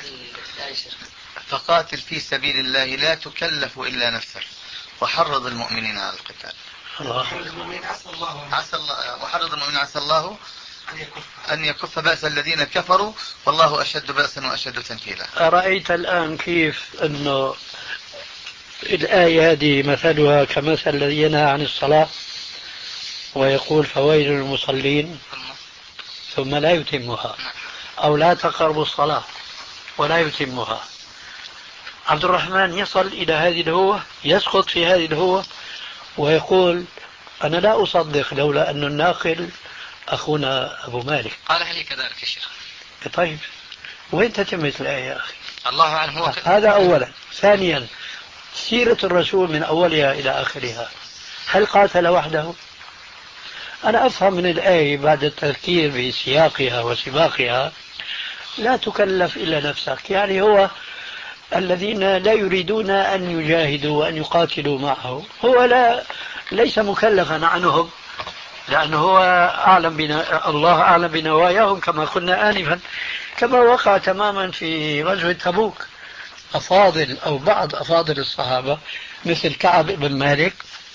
فقاتل في سبيل الله لا تكلف إلا نفسك وحرض المؤمنين على القتال. الله. عسى الله وحرض المؤمنين عسى الله أن يكف بأس الذين كفروا والله أشد بأسا وأشد تنكيلا. أرأيت الآن كيف أنه الآية هذه مثلها كمثل الذي ينهى عن الصلاة ويقول فويل للمصلين ثم لا يتمها، أو لا تقربوا الصلاة ولا يتمها. عبد الرحمن يصل إلى هذه الهوة، يسقط في هذه الهوة ويقول أنا لا أصدق لولا أن الناقل أخونا أبو مالك. قالها لي كذلك يا شيخ. طيب وين تتمت الآية يا أخي؟ الله أعلم. هو هذا أولا. ثانيا سيرة الرسول من أولها إلى آخرها، هل قاتل وحده؟ أنا أفهم من الآية بعد التذكير بسياقها وسباقها لا تكلف إلا نفسك، يعني هو الذين لا يريدون أن يجاهدوا وأن يقاتلوا معه هو لا ليس مكلفا عنهم، لأنه هو أعلم بنا الله أعلم بنواياهم كما قلنا آنفا، كما وقع تماما في غزوة تبوك. أفاضل أو بعض أفاضل الصحابة مثل كعب بن مالك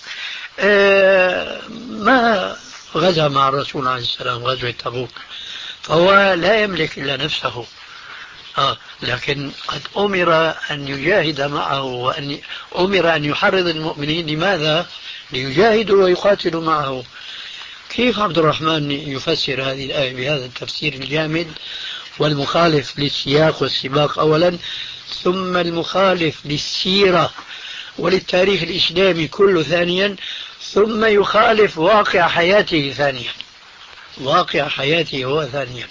ما غزا مع الرسول عليه السلام غزوة تبوك، فهو لا يملك إلا نفسه. آه لكن قد أمر أن يجاهد معه وأن أمر أن يحرض المؤمنين. لماذا؟ ليجاهدوا ويقاتلوا معه. كيف عبد الرحمن يفسر هذه الآية بهذا التفسير الجامد والمخالف للسياق والسباق أولا، ثم المخالف للسيرة وللتاريخ الإسلامي كله ثانيا، ثم يخالف واقع حياته ثانيا، واقع حياته هو ثانيا.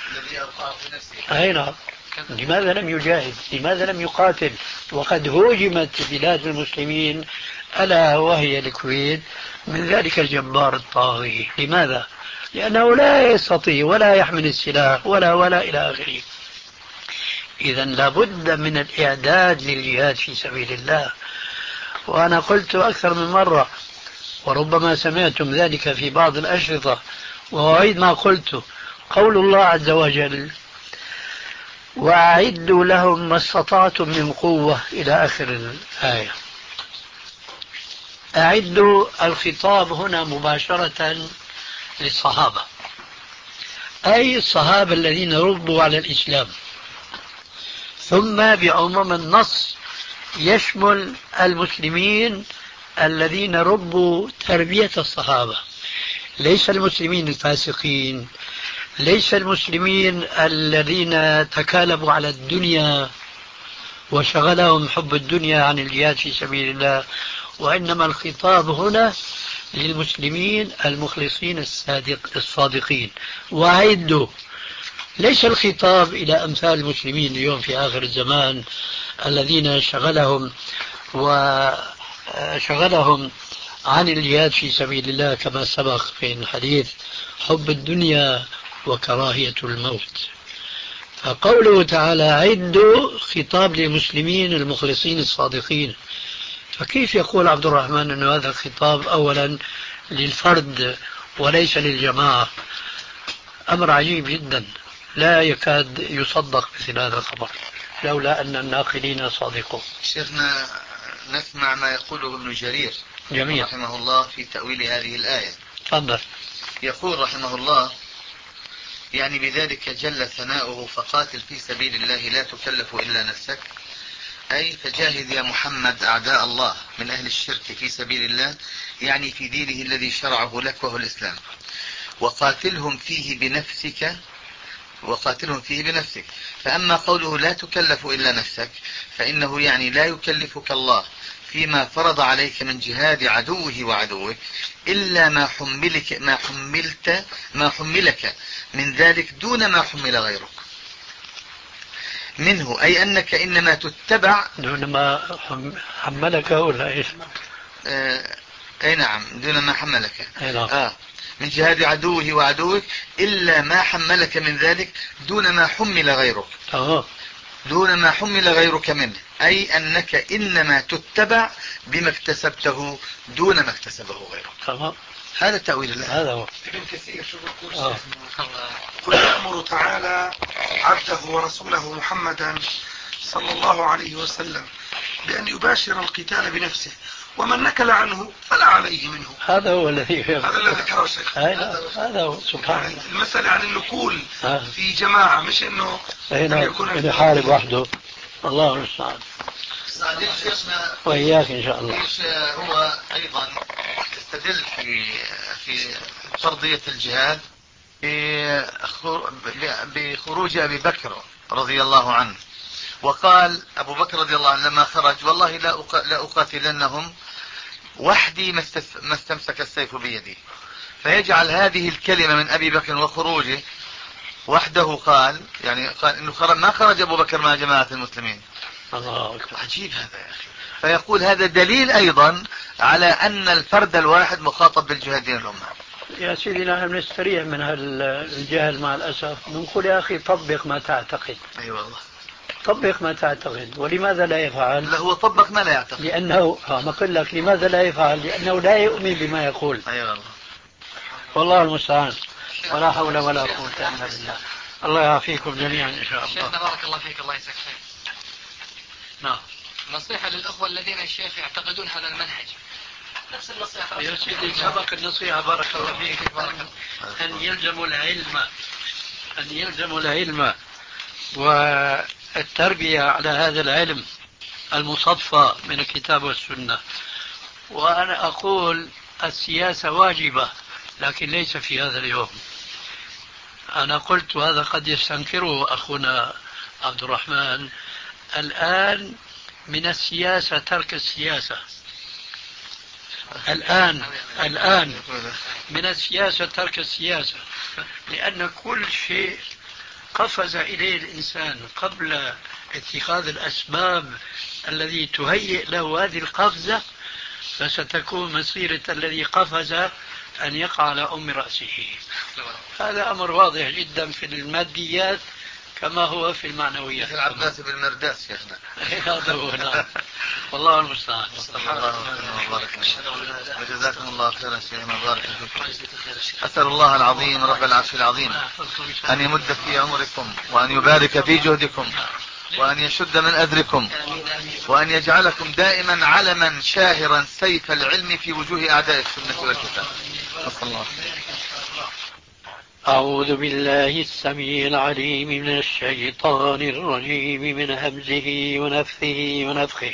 أي نعم. لماذا لم يجاهد؟ لماذا لم يقاتل وقد هوجمت بلاد المسلمين ألا وهي الكويت من ذلك الجبار الطاغي؟ لماذا؟ لأنه لا يستطيع ولا يحمل السلاح ولا ولا إلى آخره. إذا لابد من الإعداد للجهاد في سبيل الله. وأنا قلت أكثر من مرة وربما سمعتم ذلك في بعض الأشرطة وأعيد ما قلت، قول الله عز وجل وأعدوا لهم ما استطعتم من قوة إلى آخر الآية. أعدوا الخطاب هنا مباشرة للصحابة، أي الصحابة الذين ربوا على الإسلام، ثم بعموم النص يشمل المسلمين الذين ربوا تربية الصحابة، ليس المسلمين الفاسقين، ليس المسلمين الذين تكالبوا على الدنيا وشغلهم حب الدنيا عن الجهاد في سبيل الله، وإنما الخطاب هنا للمسلمين المخلصين الصادق الصادقين. وأعدوا، ليس الخطاب إلى أمثال المسلمين اليوم في آخر الزمان الذين شغلهم وشغلهم عن الجهاد في سبيل الله كما سبق في الحديث حب الدنيا وكراهية الموت. فقوله تعالى عدوا خطاب للمسلمين المخلصين الصادقين، فكيف يقول عبد الرحمن أن هذا الخطاب أولا للفرد وليس للجماعة؟ أمر عجيب جدا لا يكاد يصدق مثل هذا الخبر. لولا أن الناقلين صادقون. شيخنا نسمع ما يقوله ابن جرير جميل رحمه الله في تأويل هذه الآية. تفضل. يقول رحمه الله: يعني بذلك جل ثناؤه فقاتل في سبيل الله لا تكلف إلا نفسك، أي فجاهد يا محمد أعداء الله من أهل الشرك في سبيل الله، يعني في دينه الذي شرعه لك وهو الإسلام، وقاتلهم فيه بنفسك وقاتلهم فيه بنفسك. فأما قوله لا تكلف إلا نفسك فإنه يعني لا يكلفك الله فيما فرض عليك من جهاد عدوه وعدوك إلا ما حملك ما حملت ما حملك من ذلك دون ما حمل غيرك منه، أي أنك إنما تتبع دون ما حملك ولا إيش؟ آه أي نعم، دون ما حملك أي نعم. آه من جهاد عدوه وعدوك إلا ما حملك من ذلك دون ما حمل غيرك أوه. دون ما حمل غيرك منه، أي أنك إنما تتبع بما اكتسبته دون ما اكتسبه غيرك. تمام. هذا تأويل الله. هذا هو. ابن كثير شو بقول؟ قل يأمر تعالى عبده ورسوله محمدا صلى الله عليه وسلم بأن يباشر القتال بنفسه، ومن نكل عنه فلا عليه منه. هذا هو الذي هذا الذي ذكره الشيخ. هذا هو سبحان الله. المسألة عن النقول في جماعة، مش انه يكون يحارب وحده. الله المستعان. وإياك إن شاء الله. هو أيضا يستدل في في فرضية الجهاد بخروج أبي بكر رضي الله عنه، وقال أبو بكر رضي الله عنه لما خرج: والله لا أقاتلنهم وحدي ما استمسك السيف بيدي. فيجعل هذه الكلمة من أبي بكر وخروجه وحده، قال يعني قال إنه خرج ما خرج أبو بكر مع جماعة المسلمين. الله أكبر. عجيب هذا يا أخي. فيقول هذا دليل أيضا على أن الفرد الواحد مخاطب بالجهاد دين الأمة. يا سيدي نحن نستريح من هالجهل مع الأسف، نقول يا أخي طبق ما تعتقد. أي أيوة والله. طبق ما تعتقد. ولماذا لا يفعل؟ لا هو طبق ما لا يعتقد. لأنه ما قل لك لماذا لا يفعل؟ لأنه لا يؤمن بما يقول. أي أيوة والله. والله المستعان. ولا حول ولا قوة إلا بالله. الله يعافيكم جميعا إن شاء الله. شيخنا بارك الله فيك، الله يجزاك خير. نعم. نصيحة للأخوة الذين الشيخ يعتقدون هذا المنهج. نفس النصيحة يا سيدي سبق النصيحة بارك الله فيك أن يلزموا العلم أن يلزموا العلم والتربية على هذا العلم المصفى من الكتاب والسنة. وأنا أقول السياسة واجبة لكن ليس في هذا اليوم. أنا قلت وهذا قد يستنكره أخونا عبد الرحمن، الآن من السياسة ترك السياسة. الآن الآن من السياسة ترك السياسة، لأن كل شيء قفز إليه الإنسان قبل اتخاذ الأسباب الذي تهيئ له هذه القفزة، فستكون مسيرة الذي قفز أن يقع على أم رأسه. هذا أمر واضح جدا في الماديات كما هو في المعنويات. مثل العباس بن مرداس شيخنا. هذا هو. نعم. والله المستعان. جزاكم الله خيرا شيخنا، بارك فيكم. أسأل الله العظيم رب العرش العظيم أن يمد في عمركم وأن يبارك في جهدكم وأن يشد من أذركم وأن يجعلكم دائما علما شاهرا سيف العلم في وجوه أعداء السنة والكتاب. صلى الله. أعوذ بالله السميع العليم من الشيطان الرجيم من همزه ونفثه ونفخه.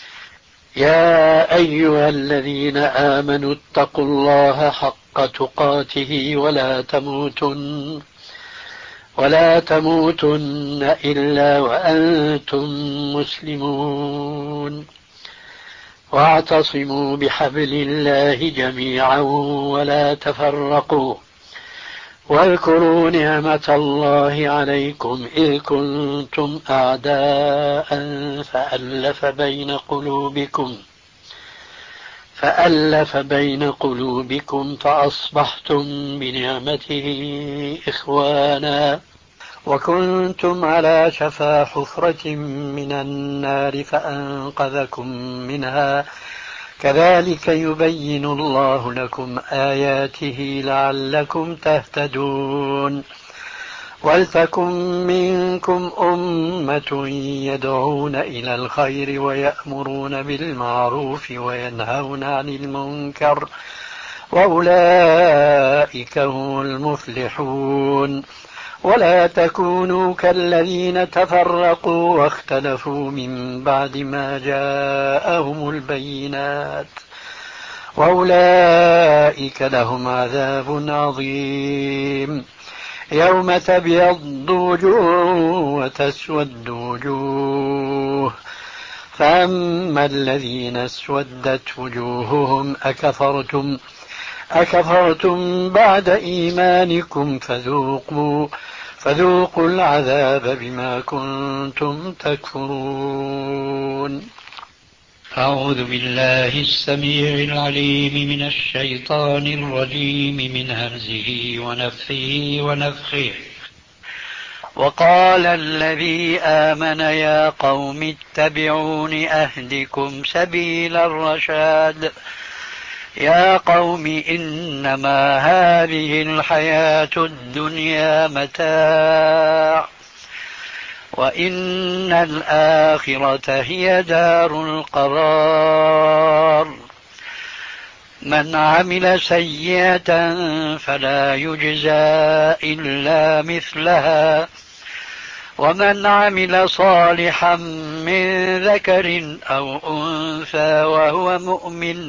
يا أيها الذين آمنوا اتقوا الله حق تقاته ولا تموتن ولا تموتن إلا وأنتم مسلمون، واعتصموا بحبل الله جميعا ولا تفرقوا، واذكروا نعمة الله عليكم إذ كنتم أعداء فألف بين قلوبكم فألف بين قلوبكم فأصبحتم بنعمته إخوانا، وكنتم على شفا حفرة من النار فأنقذكم منها، كذلك يبين الله لكم آياته لعلكم تهتدون. ولتكن منكم أمة يدعون إلى الخير ويأمرون بالمعروف وينهون عن المنكر وأولئك هم المفلحون. ولا تكونوا كالذين تفرقوا واختلفوا من بعد ما جاءهم البينات وأولئك لهم عذاب عظيم. يوم تبيض وجوه وتسود وجوه فأما الذين اسودت وجوههم أكفرتم أكفرتم بعد إيمانكم فذوقوا فذوقوا العذاب بما كنتم تكفرون. أعوذ بالله السميع العليم من الشيطان الرجيم من همزه ونفثه ونفخه. وقال الذي آمن يا قوم اتبعون أهدكم سبيل الرشاد. يا قوم إنما هذه الحياة الدنيا متاع وإن الآخرة هي دار القرار. من عمل سيئة فلا يجزى إلا مثلها ومن عمل صالحا من ذكر أو أنثى وهو مؤمن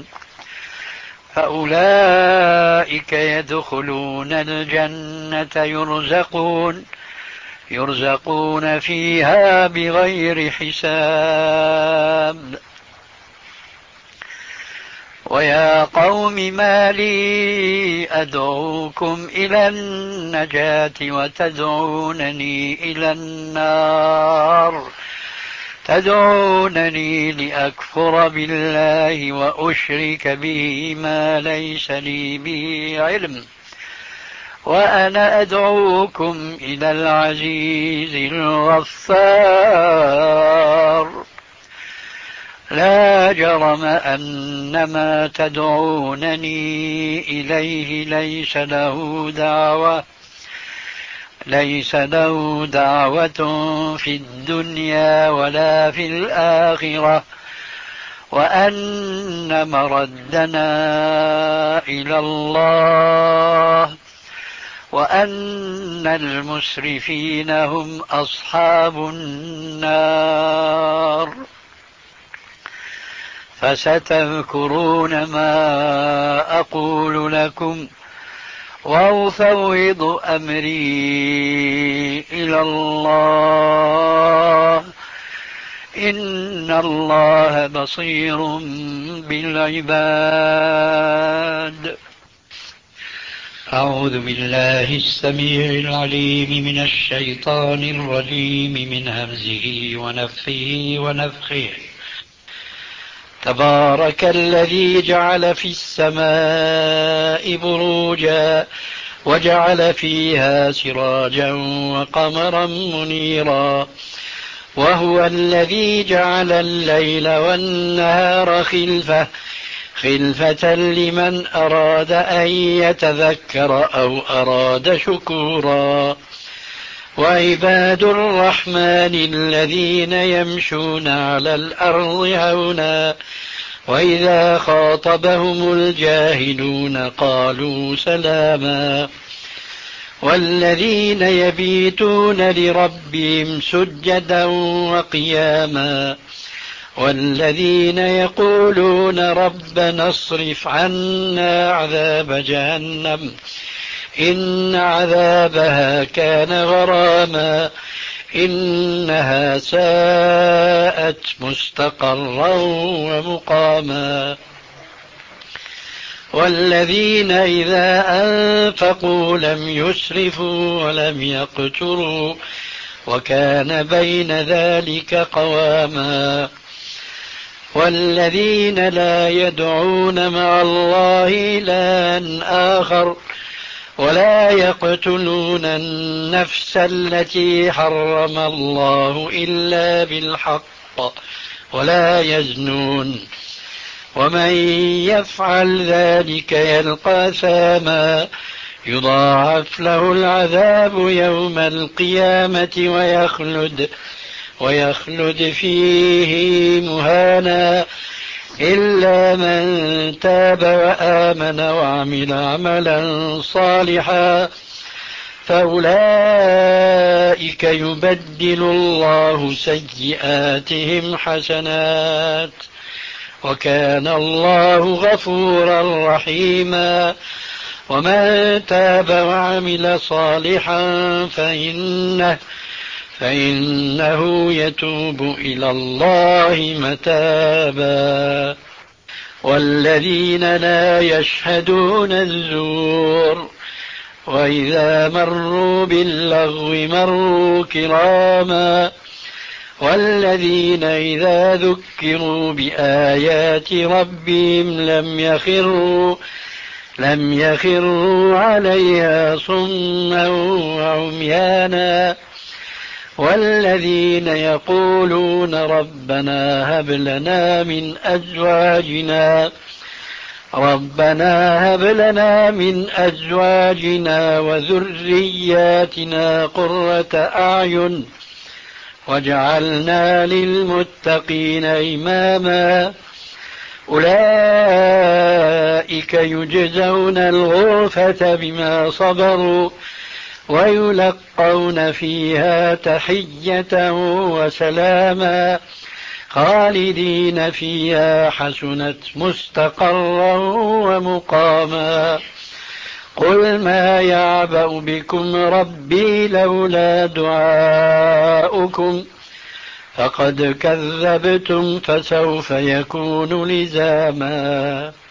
فأولئك يدخلون الجنة يرزقون يرزقون فيها بغير حساب. ويا قوم ما لي أدعوكم إلى النجاة وتدعونني إلى النار تدعونني لأكفر بالله وأشرك به ما ليس لي به علم وأنا أدعوكم إلى العزيز الغفار. لا جرم أن ما تدعونني إليه ليس له دعوة ليس له دعوة في الدنيا ولا في الآخرة وأن مردنا إلى الله وأن المسرفين هم أصحاب النار. فستذكرون ما أقول لكم وأفوض أمري إلى الله إن الله بصير بالعباد. أعوذ بالله السميع العليم من الشيطان الرجيم من همزه ونفثه ونفخه. تبارك الذي جعل في السماء بروجا وجعل فيها سراجا وقمرا منيرا وهو الذي جعل الليل والنهار خلفة خلفة لمن أراد أن يتذكر أو أراد شكورا. وعباد الرحمن الذين يمشون على الأرض هونا وإذا خاطبهم الجاهلون قالوا سلاما. والذين يبيتون لربهم سجدا وقياما والذين يقولون ربنا اصرف عنا عذاب جهنم إن عذابها كان غراما إنها ساءت مستقرا ومقاما. والذين إذا أنفقوا لم يسرفوا ولم يقتروا وكان بين ذلك قواما. والذين لا يدعون مع الله إلها آخر ولا يقتلون النفس التي حرم الله إلا بالحق ولا يزنون ومن يفعل ذلك يلقى ثاما يضاعف له العذاب يوم القيامة ويخلد ويخلد فيه مهانا إلا من تاب وآمن وعمل عملا صالحا فأولئك يبدل الله سيئاتهم حسنات وكان الله غفورا رحيما ومن تاب وعمل صالحا فإنه فإنه يتوب إلى الله متابا والذين لا يشهدون الزور وإذا مروا باللغو مروا كراما والذين إذا ذكروا بآيات ربهم لم يخروا لم يخروا عليها صما وعميانا والذين يقولون ربنا هب لنا من أزواجنا ربنا هب لنا من أزواجنا وذرياتنا قرة أعين واجعلنا للمتقين إماما أولئك يجزون الغرفة بما صبروا ويلقون فيها تحية وسلاما خالدين فيها حسنت مستقرا ومقاما قل ما يعبأ بكم ربي لولا دعاؤكم فقد كذبتم فسوف يكون لزاما